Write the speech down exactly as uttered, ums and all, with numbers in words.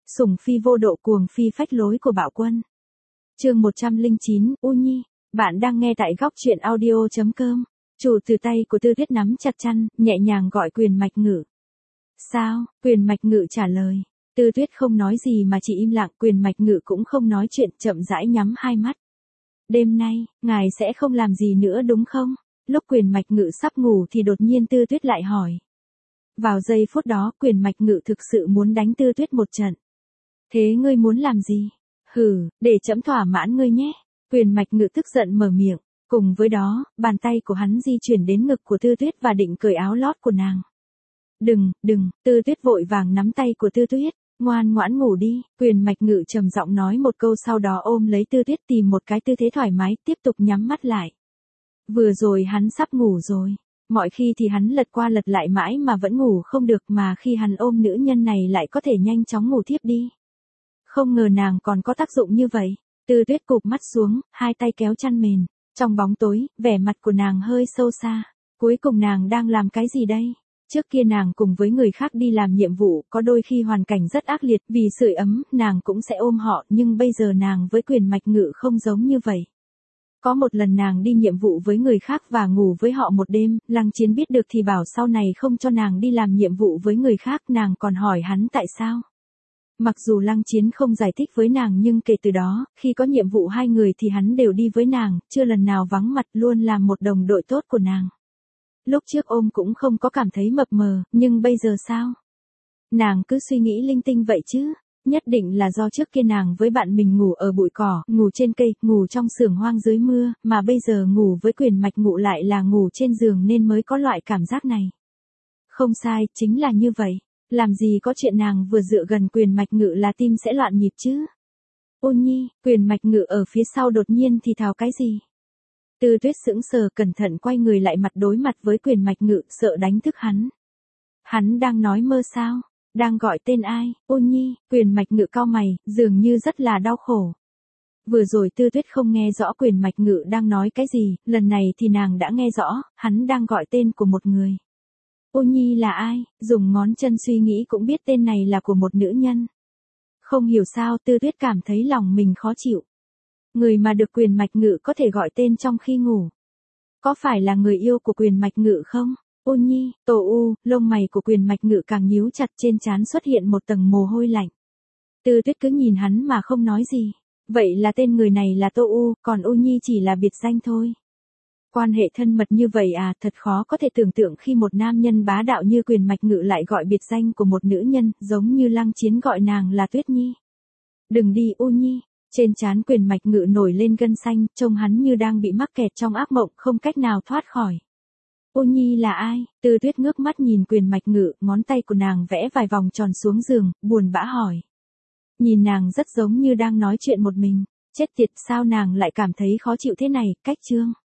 Sủng phi vô độ cuồng phi phách lối của Bạo Quân. Chương một trăm lẻ chín, U Nhi, bạn đang nghe tại góc truyện audio chấm com. Chủ từ tay của Tư Tuyết nắm chặt chăn, nhẹ nhàng gọi Quyền Mạch Ngự. Sao? Quyền Mạch Ngự trả lời. Tư Tuyết không nói gì mà chỉ im lặng, Quyền Mạch Ngự cũng không nói chuyện, chậm rãi nhắm hai mắt. Đêm nay, ngài sẽ không làm gì nữa đúng không? Lúc Quyền Mạch Ngự sắp ngủ thì đột nhiên Tư Tuyết lại hỏi. Vào giây phút đó, Quyền Mạch Ngự thực sự muốn đánh Tư Tuyết một trận. Thế ngươi muốn làm gì? Hừ, để trẫm thỏa mãn ngươi nhé. Quyền Mạch Ngự tức giận mở miệng. Cùng với đó, bàn tay của hắn di chuyển đến ngực của Tư Tuyết và định cởi áo lót của nàng. Đừng, đừng, Tư Tuyết vội vàng nắm tay của Tư Tuyết. Ngoan ngoãn ngủ đi. Quyền Mạch Ngự trầm giọng nói một câu, sau đó ôm lấy Tư Tuyết tìm một cái tư thế thoải mái, tiếp tục nhắm mắt lại. Vừa rồi hắn sắp ngủ rồi. Mọi khi thì hắn lật qua lật lại mãi mà vẫn ngủ không được, mà khi hắn ôm nữ nhân này lại có thể nhanh chóng ngủ thiếp đi. Không ngờ nàng còn có tác dụng như vậy. Tư Tuyết cụp mắt xuống, hai tay kéo chăn mền. Trong bóng tối, vẻ mặt của nàng hơi sâu xa. Cuối cùng nàng đang làm cái gì đây? Trước kia nàng cùng với người khác đi làm nhiệm vụ, có đôi khi hoàn cảnh rất ác liệt, vì sưởi ấm, nàng cũng sẽ ôm họ, nhưng bây giờ nàng với Quyền Mạch Ngự không giống như vậy. Có một lần nàng đi nhiệm vụ với người khác và ngủ với họ một đêm, Lăng Chiến biết được thì bảo sau này không cho nàng đi làm nhiệm vụ với người khác, nàng còn hỏi hắn tại sao. Mặc dù Lăng Chiến không giải thích với nàng nhưng kể từ đó, khi có nhiệm vụ hai người thì hắn đều đi với nàng, chưa lần nào vắng mặt, luôn làm một đồng đội tốt của nàng. Lúc trước ôm cũng không có cảm thấy mập mờ, nhưng bây giờ sao? Nàng cứ suy nghĩ linh tinh vậy chứ. Nhất định là do trước kia nàng với bạn mình ngủ ở bụi cỏ, ngủ trên cây, ngủ trong xưởng hoang dưới mưa, mà bây giờ ngủ với Quyền Mạch Ngự lại là ngủ trên giường nên mới có loại cảm giác này. Không sai, chính là như vậy. Làm gì có chuyện nàng vừa dựa gần Quyền Mạch Ngự là tim sẽ loạn nhịp chứ. Ô Nhi, Quyền Mạch Ngự ở phía sau đột nhiên thì thào cái gì? Tư Tuyết sững sờ, cẩn thận quay người lại, mặt đối mặt với Quyền Mạch Ngự, sợ đánh thức hắn. Hắn đang nói mơ sao? Đang gọi tên ai? Ô Nhi, Quyền Mạch Ngự cau mày, dường như rất là đau khổ. Vừa rồi Tư Tuyết không nghe rõ Quyền Mạch Ngự đang nói cái gì, lần này thì nàng đã nghe rõ, hắn đang gọi tên của một người. Ô Nhi là ai? Dùng ngón chân suy nghĩ cũng biết tên này là của một nữ nhân. Không hiểu sao Tư Tuyết cảm thấy lòng mình khó chịu. Người mà được Quyền Mạch Ngự có thể gọi tên trong khi ngủ. Có phải là người yêu của Quyền Mạch Ngự không? Ô Nhi, Tô U, lông mày của Quyền Mạch Ngự càng nhíu chặt, trên trán xuất hiện một tầng mồ hôi lạnh. Tư Tuyết cứ nhìn hắn mà không nói gì. Vậy là tên người này là Tô U, còn Ô Nhi chỉ là biệt danh thôi. Quan hệ thân mật như vậy à, thật khó có thể tưởng tượng khi một nam nhân bá đạo như Quyền Mạch Ngự lại gọi biệt danh của một nữ nhân, giống như Lăng Chiến gọi nàng là Tuyết Nhi. Đừng đi Ô Nhi. Trên trán Quyền Mạch Ngự nổi lên gân xanh, trông hắn như đang bị mắc kẹt trong ác mộng, không cách nào thoát khỏi. Ô Nhi là ai? Tư Tuyết ngước mắt nhìn Quyền Mạch Ngự, ngón tay của nàng vẽ vài vòng tròn xuống giường, buồn bã hỏi. Nhìn nàng rất giống như đang nói chuyện một mình. Chết tiệt, sao nàng lại cảm thấy khó chịu thế này? Cách chương.